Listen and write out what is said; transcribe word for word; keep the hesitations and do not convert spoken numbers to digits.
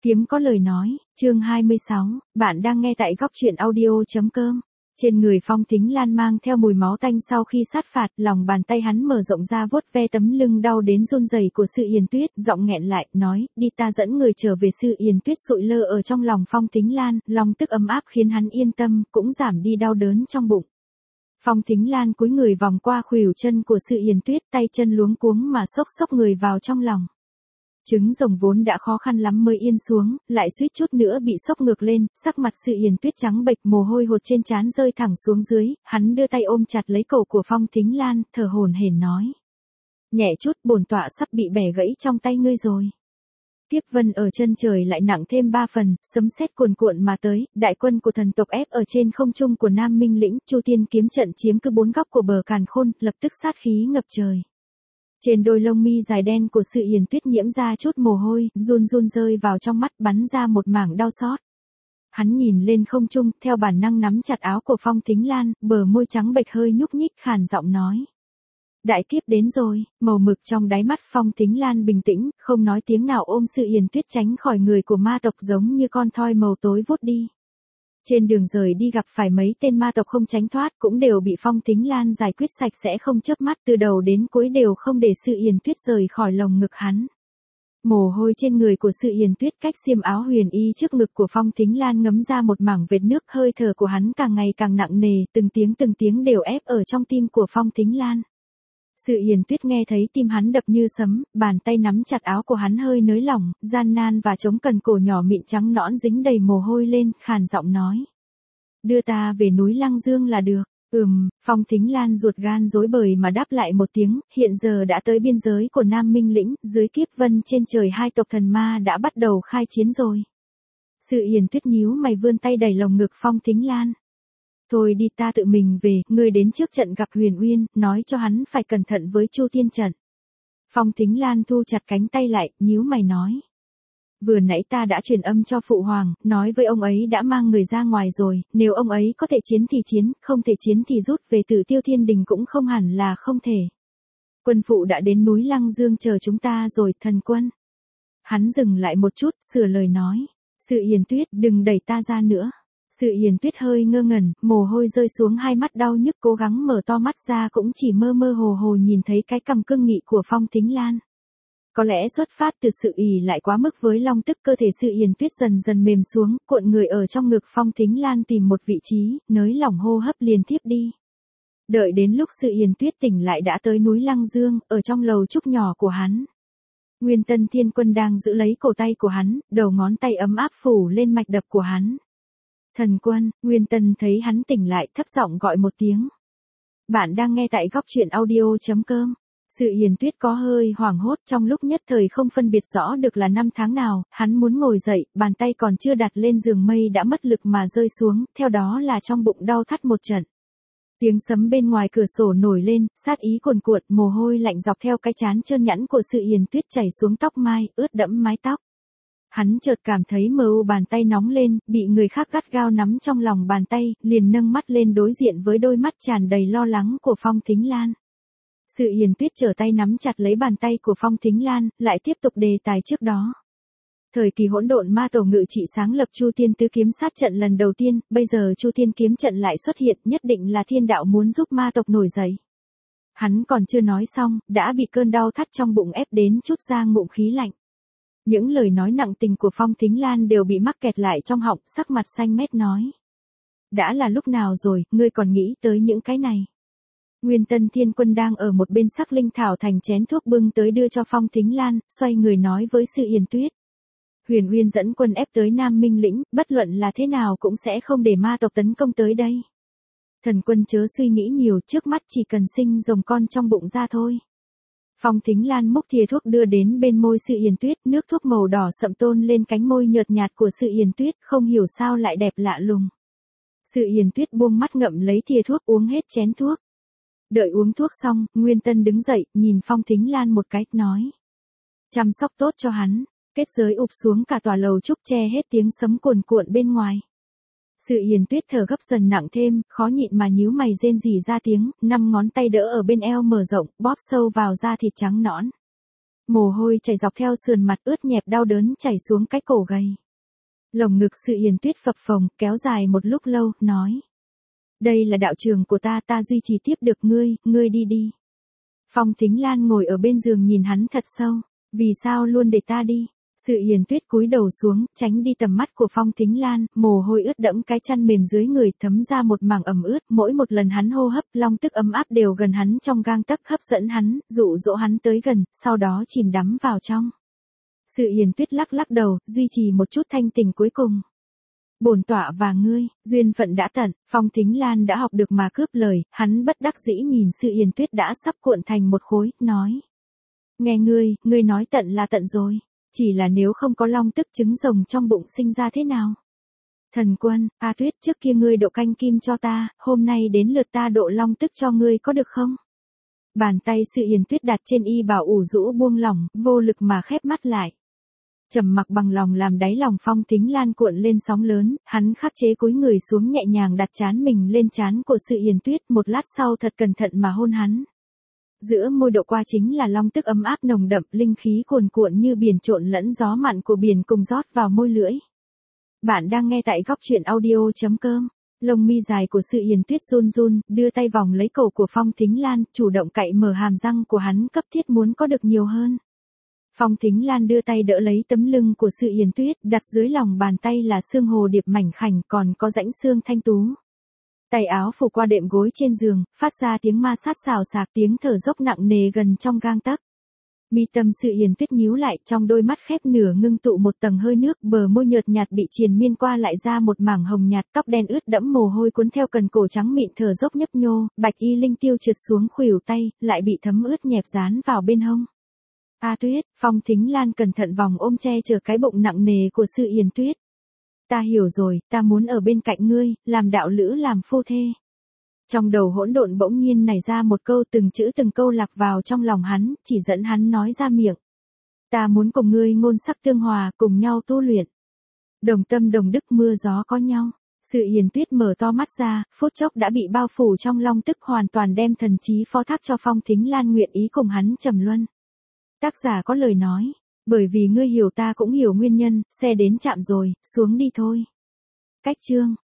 Kiếm có lời nói, chương hai mươi sáu, bạn đang nghe tại góc truyện audio.com. Trên người Phong Thính Lan mang theo mùi máu tanh sau khi sát phạt, lòng bàn tay hắn mở rộng ra vuốt ve tấm lưng đau đến run rẩy của Sự Yển Tuyết, giọng nghẹn lại, nói, đi ta dẫn người trở về. Sự Yển Tuyết sụi lơ ở trong lòng Phong Thính Lan, lòng tức ấm áp khiến hắn yên tâm, cũng giảm đi đau đớn trong bụng. Phong Thính Lan cúi người vòng qua khuỷu chân của Sự Yển Tuyết, tay chân luống cuống mà xốc xốc người vào trong lòng. Trứng rồng vốn đã khó khăn lắm mới yên xuống, lại suýt chút nữa bị sốc ngược lên, sắc mặt Sự Yển Tuyết trắng bệch, mồ hôi hột trên trán rơi thẳng xuống dưới, hắn đưa tay ôm chặt lấy cổ của Phong Thính Lan, thở hổn hển nói. Nhẹ chút, bổn tọa sắp bị bẻ gãy trong tay ngươi rồi. Tiếp vân ở chân trời lại nặng thêm ba phần, sấm sét cuồn cuộn mà tới, đại quân của thần tộc ép ở trên không trung của Nam Minh Lĩnh, Chu Tiên kiếm trận chiếm cứ bốn góc của bờ càn khôn, lập tức sát khí ngập trời. Trên đôi lông mi dài đen của Sự Yển Tuyết nhiễm ra chút mồ hôi, run run rơi vào trong mắt, bắn ra một mảng đau xót. Hắn nhìn lên không trung, theo bản năng nắm chặt áo của Phong Thính Lan, bờ môi trắng bệch hơi nhúc nhích, khàn giọng nói. Đại kiếp đến rồi. Màu mực trong đáy mắt Phong Thính Lan bình tĩnh, không nói tiếng nào, ôm Sự Yển Tuyết tránh khỏi người của ma tộc giống như con thoi màu tối vút đi. Trên đường rời đi gặp phải mấy tên ma tộc không tránh thoát, cũng đều bị Phong Thính Lan giải quyết sạch sẽ không chớp mắt, từ đầu đến cuối đều không để Sự Yển Tuyết rời khỏi lồng ngực hắn. Mồ hôi trên người của Sự Yển Tuyết cách xiêm áo huyền y trước ngực của Phong Thính Lan ngấm ra một mảng vệt nước, hơi thở của hắn càng ngày càng nặng nề, từng tiếng từng tiếng đều ép ở trong tim của Phong Thính Lan. Sự Yển Tuyết nghe thấy tim hắn đập như sấm, bàn tay nắm chặt áo của hắn hơi nới lỏng, gian nan và chống cần cổ nhỏ mịn trắng nõn dính đầy mồ hôi lên, khàn giọng nói. Đưa ta về núi Lăng Dương là được. Ừm, Phong Thính Lan ruột gan rối bời mà đáp lại một tiếng, hiện giờ đã tới biên giới của Nam Minh Lĩnh, dưới kiếp vân trên trời hai tộc thần ma đã bắt đầu khai chiến rồi. Sự Yển Tuyết nhíu mày vươn tay đẩy lồng ngực Phong Thính Lan. Thôi đi, ta tự mình về, ngươi đến trước trận gặp Huyền Uyên, nói cho hắn phải cẩn thận với Chu Tiên trận. Phong Thính Lan thu chặt cánh tay lại, nhíu mày nói. Vừa nãy ta đã truyền âm cho Phụ Hoàng, nói với ông ấy đã mang người ra ngoài rồi, nếu ông ấy có thể chiến thì chiến, không thể chiến thì rút về Tử Tiêu Thiên Đình cũng không hẳn là không thể. Quân phụ đã đến núi Lăng Dương chờ chúng ta rồi, thần quân. Hắn dừng lại một chút, sửa lời nói. Sự Yển Tuyết, đừng đẩy ta ra nữa. Sự Yển Tuyết hơi ngơ ngẩn, mồ hôi rơi xuống hai mắt đau nhức, cố gắng mở to mắt ra cũng chỉ mơ mơ hồ hồ nhìn thấy cái cằm cương nghị của Phong Thính Lan. Có lẽ xuất phát từ sự ỉ lại quá mức với long tức, cơ thể Sự Yển Tuyết dần dần mềm xuống, cuộn người ở trong ngực Phong Thính Lan tìm một vị trí, nới lỏng hô hấp liền tiếp đi. Đợi đến lúc Sự Yển Tuyết tỉnh lại đã tới núi Lăng Dương, ở trong lầu trúc nhỏ của hắn. Nguyên Tân Thiên Quân đang giữ lấy cổ tay của hắn, đầu ngón tay ấm áp phủ lên mạch đập của hắn. Thần quân. Nguyên Tân thấy hắn tỉnh lại, thấp giọng gọi một tiếng. Bạn đang nghe tại góc truyện audio.com. Sự Yển Tuyết có hơi hoảng hốt, trong lúc nhất thời không phân biệt rõ được là năm tháng nào, hắn muốn ngồi dậy, bàn tay còn chưa đặt lên giường mây đã mất lực mà rơi xuống, theo đó là trong bụng đau thắt một trận. Tiếng sấm bên ngoài cửa sổ nổi lên, sát ý cuồn cuộn, mồ hôi lạnh dọc theo cái trán trơn nhẵn của Sự Yển Tuyết chảy xuống tóc mai, ướt đẫm mái tóc. Hắn chợt cảm thấy mờ u, bàn tay nóng lên, bị người khác gắt gao nắm trong lòng bàn tay, liền nâng mắt lên đối diện với đôi mắt tràn đầy lo lắng của Phong Thính Lan. Sự Yển Tuyết trở tay nắm chặt lấy bàn tay của Phong Thính Lan, lại tiếp tục đề tài trước đó. Thời kỳ hỗn độn ma tổ ngự trị sáng lập Chu Tiên tứ kiếm sát trận lần đầu tiên, bây giờ Chu Tiên kiếm trận lại xuất hiện, nhất định là thiên đạo muốn giúp ma tộc nổi dậy. Hắn còn chưa nói xong, đã bị cơn đau thắt trong bụng ép đến chút ra ngụm khí lạnh. Những lời nói nặng tình của Phong Thính Lan đều bị mắc kẹt lại trong họng, sắc mặt xanh mét nói. Đã là lúc nào rồi, ngươi còn nghĩ tới những cái này. Nguyên Tân Thiên Quân đang ở một bên sắc linh thảo thành chén thuốc bưng tới đưa cho Phong Thính Lan, xoay người nói với Sự Yển Tuyết. Huyền Uyên dẫn quân ép tới Nam Minh Lĩnh, bất luận là thế nào cũng sẽ không để ma tộc tấn công tới đây. Thần quân chớ suy nghĩ nhiều, trước mắt chỉ cần sinh rồng con trong bụng ra thôi. Phong Thính Lan múc thìa thuốc đưa đến bên môi Sự Yển Tuyết, nước thuốc màu đỏ sậm tôn lên cánh môi nhợt nhạt của Sự Yển Tuyết, không hiểu sao lại đẹp lạ lùng. Sự Yển Tuyết buông mắt ngậm lấy thìa thuốc, uống hết chén thuốc. Đợi uống thuốc xong, Nguyên Tân đứng dậy, nhìn Phong Thính Lan một cái, nói. Chăm sóc tốt cho hắn. Kết giới ụp xuống cả tòa lầu trúc, che hết tiếng sấm cuồn cuộn bên ngoài. Sự Yển Tuyết thở gấp dần nặng thêm, khó nhịn mà nhíu mày rên rỉ ra tiếng, năm ngón tay đỡ ở bên eo mở rộng, bóp sâu vào da thịt trắng nõn. Mồ hôi chảy dọc theo sườn mặt ướt nhẹp đau đớn chảy xuống cái cổ gầy. Lồng ngực Sự Hiền Tuyết phập phồng, kéo dài một lúc lâu, nói. Đây là đạo trường của ta, ta duy trì tiếp được ngươi, ngươi đi đi. Phong Thính Lan ngồi ở bên giường nhìn hắn thật sâu. Vì sao luôn để ta đi? Sự Hiền Tuyết cúi đầu xuống, tránh đi tầm mắt của Phong Thính Lan, mồ hôi ướt đẫm cái chăn mềm dưới người thấm ra một mảng ẩm ướt, mỗi một lần hắn hô hấp, long tức ấm áp đều gần hắn trong gang tấc hấp dẫn hắn, dụ dỗ hắn tới gần, sau đó chìm đắm vào trong. Sự Hiền Tuyết lắc lắc đầu, duy trì một chút thanh tình cuối cùng. Bổn tọa và ngươi, duyên phận đã tận, Phong Thính Lan đã học được mà cướp lời, hắn bất đắc dĩ nhìn Sự Hiền Tuyết đã sắp cuộn thành một khối, nói. Nghe ngươi, ngươi nói tận là tận rồi. Chỉ là nếu không có long tức trứng rồng trong bụng sinh ra thế nào? Thần Quân, A Tuyết, trước kia ngươi độ canh kim cho ta, hôm nay đến lượt ta độ long tức cho ngươi có được không? Bàn tay Sự Hiền Tuyết đặt trên y bảo ủ rũ buông lỏng, vô lực mà khép mắt lại. Trầm mặc bằng lòng làm đáy lòng Phong Thính Lan cuộn lên sóng lớn, hắn khắc chế cúi người xuống nhẹ nhàng đặt trán mình lên trán của Sự Hiền Tuyết, một lát sau thật cẩn thận mà hôn hắn. Giữa môi độ qua chính là long tức ấm áp nồng đậm, linh khí cuồn cuộn như biển trộn lẫn gió mặn của biển cùng rót vào môi lưỡi. Bạn đang nghe tại góc truyện audio chấm com. Lông mi dài của Sự Hiền Tuyết run run, đưa tay vòng lấy cổ của Phong Thính Lan, chủ động cạy mở hàm răng của hắn, cấp thiết muốn có được nhiều hơn. Phong Thính Lan đưa tay đỡ lấy tấm lưng của Sự Hiền Tuyết, đặt dưới lòng bàn tay là xương hồ điệp mảnh khảnh, còn có rãnh xương thanh tú. Tay áo phủ qua đệm gối trên giường, phát ra tiếng ma sát xào xạc, tiếng thở dốc nặng nề gần trong gang tấc. Mi tâm Sự Hiền Tuyết nhíu lại, trong đôi mắt khép nửa ngưng tụ một tầng hơi nước, bờ môi nhợt nhạt bị triền miên qua lại ra một mảng hồng nhạt, tóc đen ướt đẫm mồ hôi cuốn theo cần cổ trắng mịn thở dốc nhấp nhô, bạch y linh tiêu trượt xuống khuỷu tay, lại bị thấm ướt nhẹp dán vào bên hông. A Tuyết, Phong Thính Lan cẩn thận vòng ôm che chở cái bụng nặng nề của Sự Hiền Tuyết. Ta hiểu rồi, ta muốn ở bên cạnh ngươi, làm đạo lữ làm phu thê. Trong đầu hỗn độn bỗng nhiên nảy ra một câu, từng chữ từng câu lạc vào trong lòng hắn, chỉ dẫn hắn nói ra miệng. Ta muốn cùng ngươi ngôn sắc tương hòa, cùng nhau tu luyện. Đồng tâm đồng đức, mưa gió có nhau. Sự Hiền Tuyết mở to mắt ra, phút chốc đã bị bao phủ trong long tức, hoàn toàn đem thần trí phó thác cho Phong Thính Lan nguyện ý cùng hắn trầm luân. Tác giả có lời nói. Bởi vì ngươi hiểu ta cũng hiểu nguyên nhân, xe đến trạm rồi, xuống đi thôi. Cách chương.